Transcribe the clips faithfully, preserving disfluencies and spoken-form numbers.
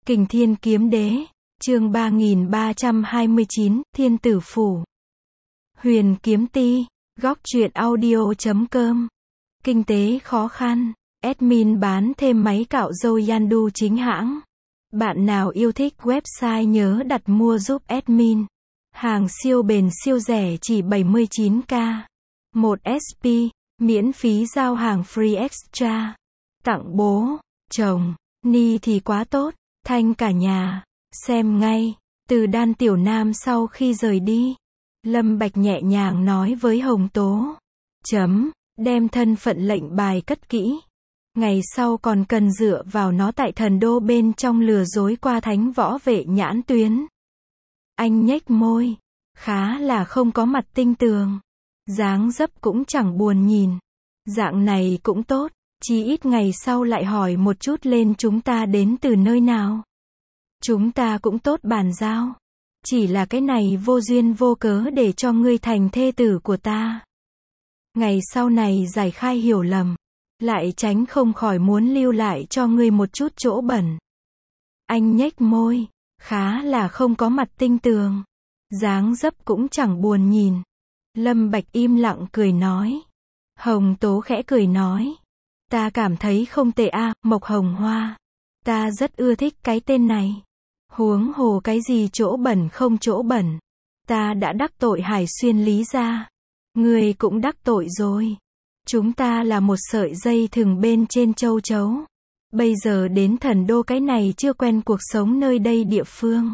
Kình Thiên Kiếm Đế, chương ba nghìn ba trăm hai mươi chín, Thiên Tử Phủ. Huyền Kiếm Ti, góc truyện audio chấm com. Kinh tế khó khăn, admin bán thêm máy cạo râu Yandu chính hãng. Bạn nào yêu thích website nhớ đặt mua giúp admin. Hàng siêu bền siêu rẻ chỉ bảy mươi chín k. một ét pê, miễn phí giao hàng free extra. Tặng bố, chồng, ni thì quá tốt, thanh cả nhà. Xem ngay, từ Đan Tiểu Nam sau khi rời đi. Lâm Bạch nhẹ nhàng nói với Hồng Tố. Chấm, đem thân phận lệnh bài cất kỹ. Ngày sau còn cần dựa vào nó tại thần đô bên trong lừa dối qua thánh võ vệ nhãn tuyến. Anh nhếch môi, khá là không có mặt tinh tường. Dáng dấp cũng chẳng buồn nhìn. Dạng này cũng tốt, chí ít ngày sau lại hỏi một chút lên chúng ta đến từ nơi nào. Chúng ta cũng tốt bàn giao. Chỉ là cái này vô duyên vô cớ để cho ngươi thành thê tử của ta. Ngày sau này giải khai hiểu lầm. Lại tránh không khỏi muốn lưu lại cho ngươi một chút chỗ bẩn. Anh nhếch môi, khá là không có mặt tinh tường. Dáng dấp cũng chẳng buồn nhìn. Lâm Bạch im lặng cười nói. Hồng Tố khẽ cười nói. Ta cảm thấy không tệ a, Mộc Hồng Hoa. Ta rất ưa thích cái tên này. Huống hồ cái gì chỗ bẩn không chỗ bẩn. Ta đã đắc tội Hải Xuyên Lý gia. Ngươi cũng đắc tội rồi. Chúng ta là một sợi dây thừng bên trên châu chấu. Bây giờ đến thần đô cái này chưa quen cuộc sống nơi đây địa phương.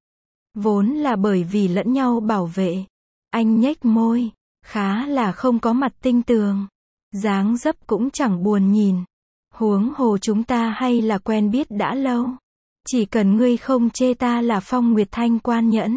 Vốn là bởi vì lẫn nhau bảo vệ. Anh nhếch môi, khá là không có mặt tinh tường. Dáng dấp cũng chẳng buồn nhìn. Huống hồ chúng ta hay là quen biết đã lâu. Chỉ cần ngươi không chê ta là Phong Nguyệt Thanh quan nhẫn.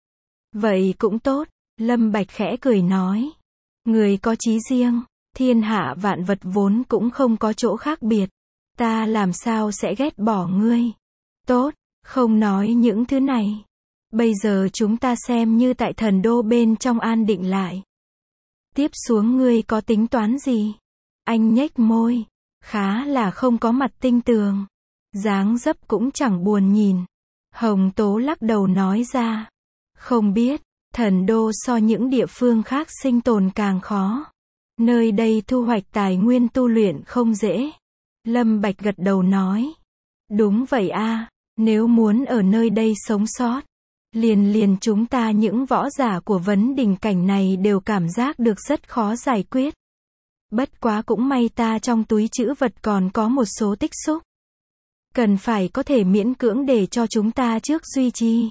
Vậy cũng tốt, Lâm Bạch khẽ cười nói. Người có chí riêng, thiên hạ vạn vật vốn cũng không có chỗ khác biệt. Ta làm sao sẽ ghét bỏ ngươi. Tốt, không nói những thứ này. Bây giờ chúng ta xem như tại thần đô bên trong an định lại. Tiếp xuống ngươi có tính toán gì? Anh nhếch môi, khá là không có mặt tinh tường. Dáng dấp cũng chẳng buồn nhìn. Hồng Tố lắc đầu nói ra. Không biết, thần đô so những địa phương khác sinh tồn càng khó. Nơi đây thu hoạch tài nguyên tu luyện không dễ. Lâm Bạch gật đầu nói. Đúng vậy a, nếu muốn ở nơi đây sống sót. Liền liền chúng ta những võ giả của vấn đỉnh cảnh này đều cảm giác được rất khó giải quyết. Bất quá cũng may ta trong túi trữ vật còn có một số tích xúc. Cần phải có thể miễn cưỡng để cho chúng ta trước duy trì.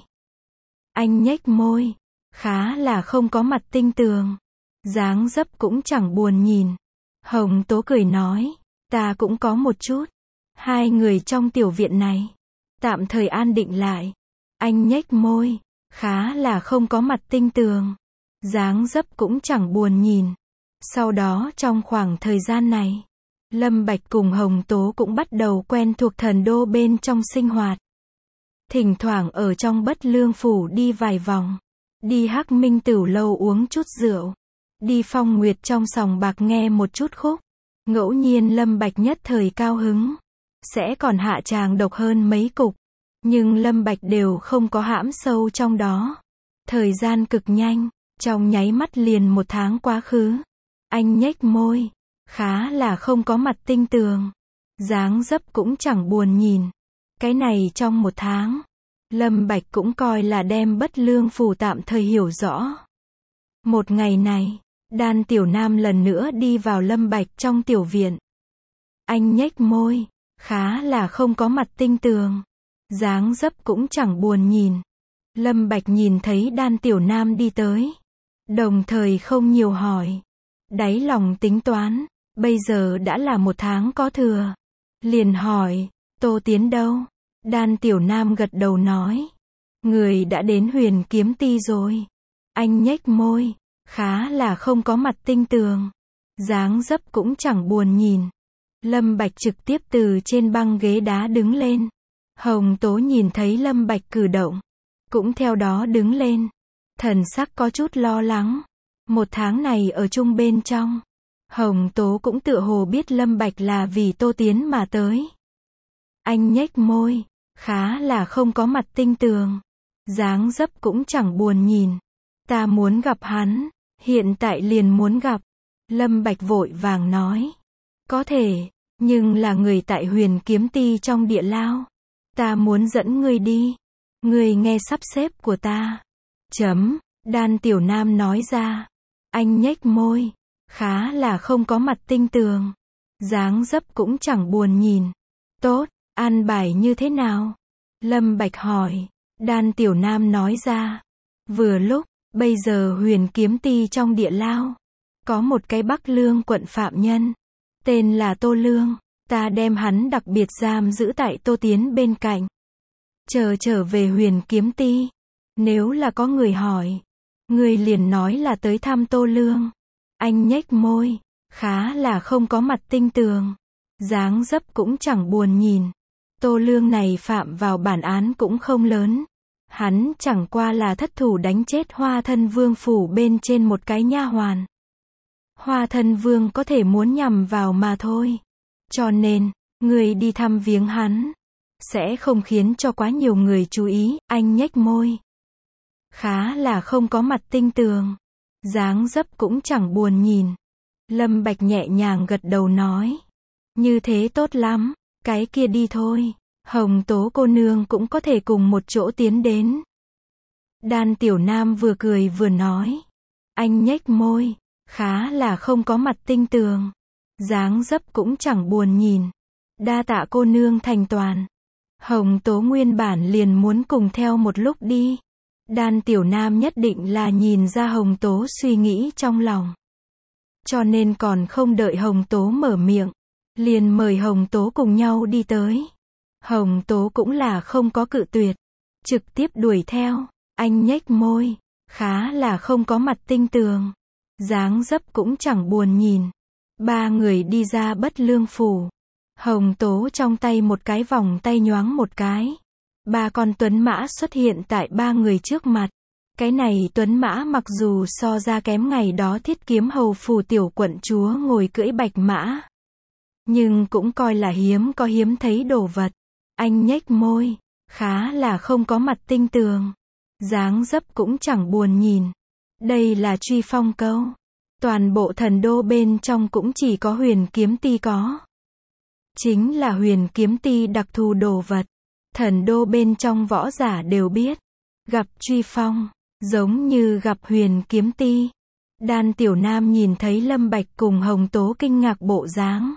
Anh nhếch môi, khá là không có mặt tinh tường. Dáng dấp cũng chẳng buồn nhìn. Hồng Tố cười nói, ta cũng có một chút. Hai người trong tiểu viện này, tạm thời an định lại. Anh nhếch môi, khá là không có mặt tinh tường. Dáng dấp cũng chẳng buồn nhìn. Sau đó trong khoảng thời gian này, Lâm Bạch cùng Hồng Tố cũng bắt đầu quen thuộc thần đô bên trong sinh hoạt. Thỉnh thoảng ở trong Bất Lương Phủ đi vài vòng. Đi Hắc Minh Tửu Lâu uống chút rượu. Đi Phong Nguyệt trong sòng bạc nghe một chút khúc. Ngẫu nhiên Lâm Bạch nhất thời cao hứng. Sẽ còn hạ tràng độc hơn mấy cục. Nhưng Lâm Bạch đều không có hãm sâu trong đó. Thời gian cực nhanh. Trong nháy mắt liền một tháng quá khứ. Anh nhếch môi. Khá là không có mặt tinh tường. Dáng dấp cũng chẳng buồn nhìn. Cái này trong một tháng. Lâm Bạch cũng coi là đem Bất Lương Phủ tạm thời hiểu rõ. Một ngày này, Đan Tiểu Nam lần nữa đi vào Lâm Bạch trong tiểu viện. Anh nhếch môi. Khá là không có mặt tinh tường. Dáng dấp cũng chẳng buồn nhìn. Lâm Bạch nhìn thấy Đan Tiểu Nam đi tới. Đồng thời không nhiều hỏi. Đáy lòng tính toán. Bây giờ đã là một tháng có thừa. Liền hỏi, Tô Tiến đâu? Đan Tiểu Nam gật đầu nói. Người đã đến Huyền Kiếm Ti rồi. Anh nhếch môi. Khá là không có mặt tinh tường. Dáng dấp cũng chẳng buồn nhìn. Lâm Bạch trực tiếp từ trên băng ghế đá đứng lên. Hồng Tố nhìn thấy Lâm Bạch cử động. Cũng theo đó đứng lên. Thần sắc có chút lo lắng. Một tháng này ở chung bên trong. Hồng Tố cũng tựa hồ biết Lâm Bạch là vì Tô Tiến mà tới. Anh nhếch môi. khá là không có mặt tinh tường. Dáng dấp cũng chẳng buồn nhìn. Ta muốn gặp hắn, hiện tại liền muốn gặp. Lâm Bạch vội vàng nói. Có thể, nhưng là người tại Huyền Kiếm Ti trong địa lao. Ta muốn dẫn ngươi đi. Ngươi nghe sắp xếp của ta. Chấm, Đan Tiểu Nam nói ra. Anh nhếch môi, khá là không có mặt tinh tường. Dáng dấp cũng chẳng buồn nhìn. Tốt, an bài như thế nào? Lâm Bạch hỏi. Đan Tiểu Nam nói ra. Vừa lúc, bây giờ Huyền Kiếm Ti trong địa lao. Có một cái Bắc Lương quận phạm nhân. Tên là Tô Lương. Ta đem hắn đặc biệt giam giữ tại Tô Tiến bên cạnh. Chờ trở về Huyền Kiếm Ti. Nếu là có người hỏi. Người liền nói là tới thăm Tô Lương. Anh nhếch môi. Khá là không có mặt tinh tường. Dáng dấp cũng chẳng buồn nhìn. Tô Lương này phạm vào bản án cũng không lớn. Hắn chẳng qua là thất thủ đánh chết Hoa Thân Vương phủ bên trên một cái nha hoàn. Hoa Thân Vương có thể muốn nhằm vào mà thôi. Cho nên, người đi thăm viếng hắn. Sẽ không khiến cho quá nhiều người chú ý, anh nhếch môi. Khá là không có mặt tinh tường. Dáng dấp cũng chẳng buồn nhìn. Lâm Bạch nhẹ nhàng gật đầu nói. Như thế tốt lắm, cái kia đi thôi. Hồng Tố cô nương cũng có thể cùng một chỗ tiến đến. Đan Tiểu Nam vừa cười vừa nói. Anh nhếch môi, khá là không có mặt tinh tường. Dáng dấp cũng chẳng buồn nhìn. Đa tạ cô nương thành toàn. Hồng Tố nguyên bản liền muốn cùng theo một lúc đi. Đan Tiểu Nam nhất định là nhìn ra Hồng Tố suy nghĩ trong lòng. Cho nên còn không đợi Hồng Tố mở miệng. Liền mời Hồng Tố cùng nhau đi tới. Hồng Tố cũng là không có cự tuyệt. Trực tiếp đuổi theo. Anh nhếch môi. Khá là không có mặt tinh tường. Dáng dấp cũng chẳng buồn nhìn. Ba người đi ra Bất Lương phủ. Hồng Tố trong tay một cái vòng tay nhoáng một cái. Ba con tuấn mã xuất hiện tại ba người trước mặt. Cái này tuấn mã mặc dù so ra kém ngày đó Thiết Kiếm hầu phủ tiểu quận chúa ngồi cưỡi bạch mã. Nhưng cũng coi là hiếm có hiếm thấy đồ vật. Anh nhếch môi. Khá là không có mặt tinh tường. Dáng dấp cũng chẳng buồn nhìn. Đây là Truy Phong câu. Toàn bộ thần đô bên trong cũng chỉ có Huyền Kiếm Ti có. Chính là Huyền Kiếm Ti đặc thù đồ vật. Thần đô bên trong võ giả đều biết. Gặp Truy Phong, giống như gặp Huyền Kiếm Ti. Đan Tiểu Nam nhìn thấy Lâm Bạch cùng Hồng Tố kinh ngạc bộ dáng.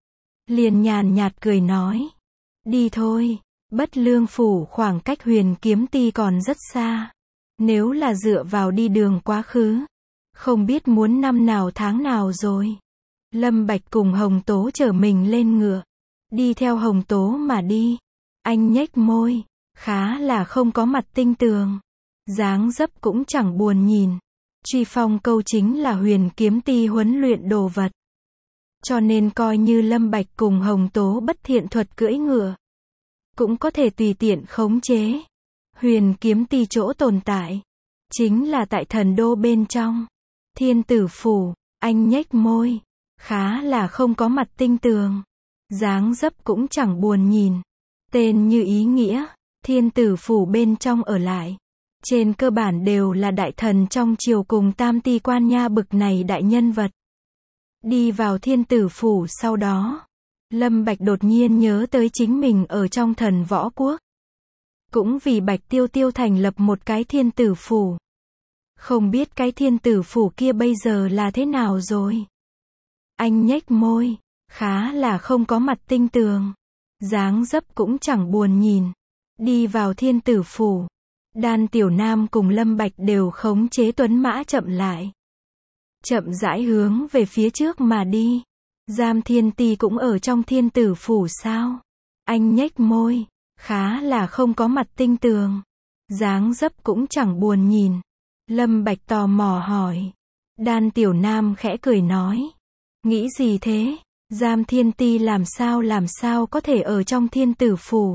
Liền nhàn nhạt cười nói. Đi thôi, Bất Lương phủ khoảng cách Huyền Kiếm Ti còn rất xa. Nếu là dựa vào đi đường quá khứ. Không biết muốn năm nào tháng nào rồi. Lâm Bạch cùng Hồng Tố chở mình lên ngựa. Đi theo Hồng Tố mà đi. Anh nhếch môi. Khá là không có mặt tinh tường. Dáng dấp cũng chẳng buồn nhìn. Truy Phong câu chính là Huyền Kiếm Ti huấn luyện đồ vật. Cho nên coi như Lâm Bạch cùng Hồng Tố bất thiện thuật cưỡi ngựa. Cũng có thể tùy tiện khống chế. Huyền Kiếm Ti chỗ tồn tại. Chính là tại thần đô bên trong. Thiên Tử phủ. Anh nhếch môi. Khá là không có mặt tinh tường. Dáng dấp cũng chẳng buồn nhìn. Tên như ý nghĩa. Thiên Tử phủ bên trong ở lại. Trên cơ bản đều là đại thần trong triều cùng tam ti quan nha bực này đại nhân vật. Đi vào Thiên Tử phủ sau đó. Lâm Bạch đột nhiên nhớ tới chính mình ở trong Thần Võ Quốc. Cũng vì Bạch Tiêu Tiêu thành lập một cái Thiên Tử phủ. Không biết cái Thiên Tử phủ kia bây giờ là thế nào rồi. Anh nhếch môi. Khá là không có mặt tinh tường. Dáng dấp cũng chẳng buồn nhìn. Đi vào Thiên Tử phủ. Đan Tiểu Nam cùng Lâm Bạch đều khống chế tuấn mã chậm lại. Chậm rãi hướng về phía trước mà đi. Giam Thiên Ti cũng ở trong Thiên Tử phủ sao? Anh nhếch môi. Khá là không có mặt tinh tường. Dáng dấp cũng chẳng buồn nhìn. Lâm Bạch tò mò hỏi. Đan Tiểu Nam khẽ cười nói. Nghĩ gì thế? Giam Thiên Ti làm sao làm sao có thể ở trong Thiên Tử phủ?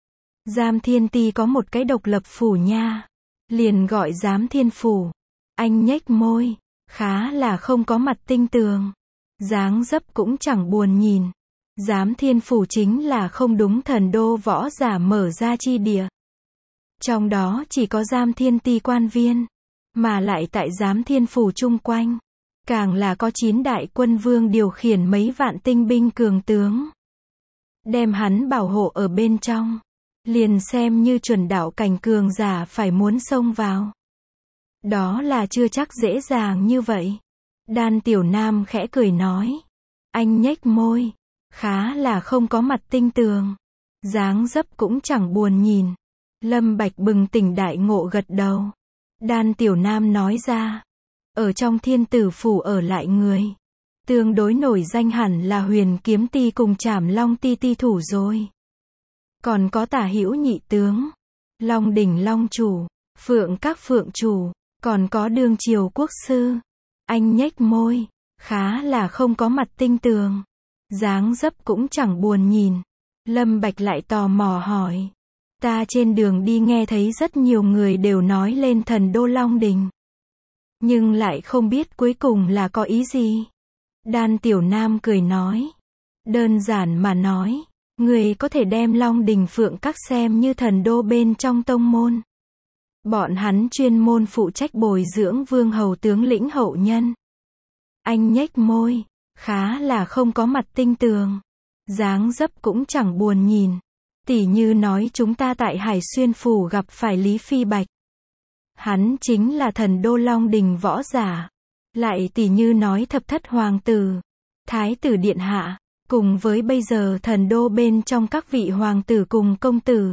Giam Thiên Ti có một cái độc lập phủ nha. Liền gọi Giám Thiên phủ. Anh nhếch môi. Khá là không có mặt tinh tường. Dáng dấp cũng chẳng buồn nhìn. Giám Thiên Phủ chính là không đúng thần đô võ giả mở ra chi địa. Trong đó chỉ có Giám Thiên Ti quan viên, mà lại tại Giám Thiên Phủ chung quanh, càng là có chín đại quân vương điều khiển mấy vạn tinh binh cường tướng. Đem hắn bảo hộ ở bên trong, liền xem như chuẩn đạo cảnh cường giả phải muốn xông vào. Đó là chưa chắc dễ dàng như vậy. Đan Tiểu Nam khẽ cười nói. Anh nhếch môi, khá là không có mặt tinh tường. Dáng dấp cũng chẳng buồn nhìn. Lâm Bạch bừng tỉnh đại ngộ gật đầu. Đan Tiểu Nam nói ra. Ở trong Thiên Tử Phủ ở lại người. Tương đối nổi danh hẳn là Huyền Kiếm Ti cùng Trảm Long Ti ti thủ rồi. Còn có Tả Hữu nhị tướng, Long Đỉnh Long chủ, Phượng các Phượng chủ, còn có Đương Triều quốc sư. Anh nhếch môi, khá là không có mặt tinh tường. Dáng dấp cũng chẳng buồn nhìn. Lâm Bạch lại tò mò hỏi. Ta trên đường đi nghe thấy rất nhiều người đều nói lên thần đô Long Đình. Nhưng lại không biết cuối cùng là có ý gì. Đan Tiểu Nam cười nói. Đơn giản mà nói, người có thể đem Long Đình Phượng các xem như thần đô bên trong tông môn. Bọn hắn chuyên môn phụ trách bồi dưỡng vương hầu tướng lĩnh hậu nhân. Anh nhếch môi, khá là không có mặt tinh tường. Dáng dấp cũng chẳng buồn nhìn. Tỉ như nói chúng ta tại Hải Xuyên Phủ gặp phải Lý Phi Bạch. Hắn chính là thần đô Long Đình võ giả. Lại tỉ như nói thập thất hoàng tử, thái tử điện hạ, cùng với bây giờ thần đô bên trong các vị hoàng tử cùng công tử.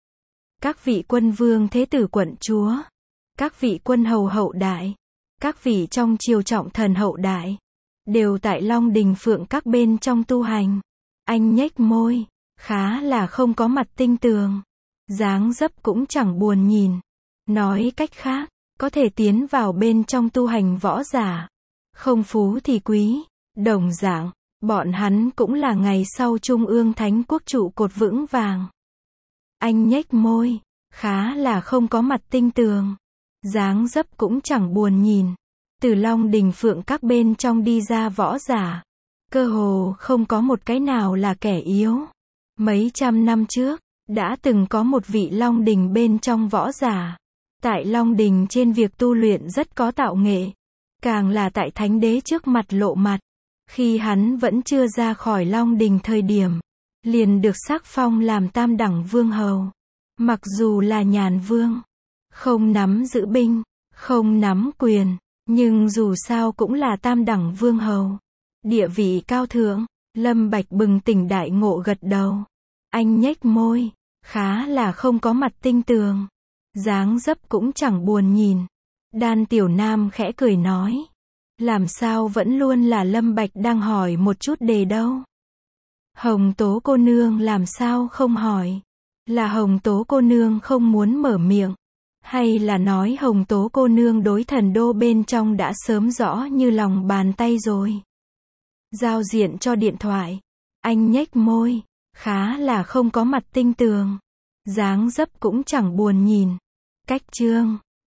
Các vị quân vương thế tử quận chúa. Các vị quân hầu hậu đại. Các vị trong triều trọng thần hậu đại. Đều tại Long Đình Phượng các bên trong tu hành. Anh nhếch môi, khá là không có mặt tinh tường. Dáng dấp cũng chẳng buồn nhìn. Nói cách khác, có thể tiến vào bên trong tu hành võ giả. Không phú thì quý. Đồng dạng, bọn hắn cũng là ngày sau Trung ương Thánh Quốc trụ cột vững vàng. Anh nhếch môi, khá là không có mặt tinh tường. Dáng dấp cũng chẳng buồn nhìn. Từ Long Đình Phượng các bên trong đi ra võ giả. Cơ hồ không có một cái nào là kẻ yếu. Mấy trăm năm trước, đã từng có một vị Long Đình bên trong võ giả. Tại Long Đình trên việc tu luyện rất có tạo nghệ. Càng là tại Thánh Đế trước mặt lộ mặt. Khi hắn vẫn chưa ra khỏi Long Đình thời điểm, liền được sắc phong làm tam đẳng vương hầu. Mặc dù là nhàn vương, không nắm giữ binh, không nắm quyền, nhưng dù sao cũng là tam đẳng vương hầu. Địa vị cao thượng. Lâm Bạch bừng tỉnh đại ngộ gật đầu. Anh nhếch môi, khá là không có mặt tinh tường. Dáng dấp cũng chẳng buồn nhìn. Đan Tiểu Nam khẽ cười nói. Làm sao vẫn luôn là Lâm Bạch đang hỏi một chút đề đâu. Hồng Tố cô nương làm sao không hỏi. Là Hồng Tố cô nương không muốn mở miệng. Hay là nói Hồng Tố cô nương đối thần đô bên trong đã sớm rõ như lòng bàn tay rồi. Giao diện cho điện thoại. Anh nhếch môi, khá là không có mặt tinh tường. Dáng dấp cũng chẳng buồn nhìn. Cách chương